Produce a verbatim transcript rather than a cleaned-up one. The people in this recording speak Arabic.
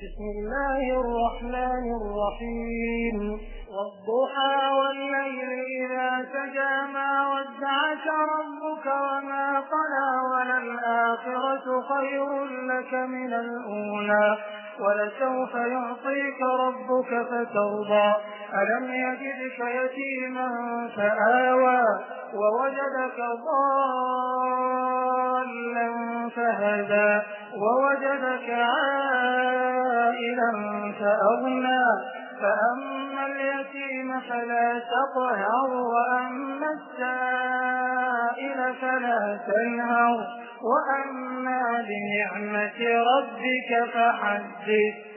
بسم الله الرحمن الرحيم والضحى والليل إذا سجى ما ودعك ربك وما قلى وللآخرة خير لك من الأولى ولسوف يعطيك ربك فترضى ألم يجدك يتيما فآوى ووجدك ضالا فهدى ووجدك عائلا فأغنى فأما اليتيم فلا تقهر وأما السائل فلا تنهر وأما بنعمة ربك فحدث.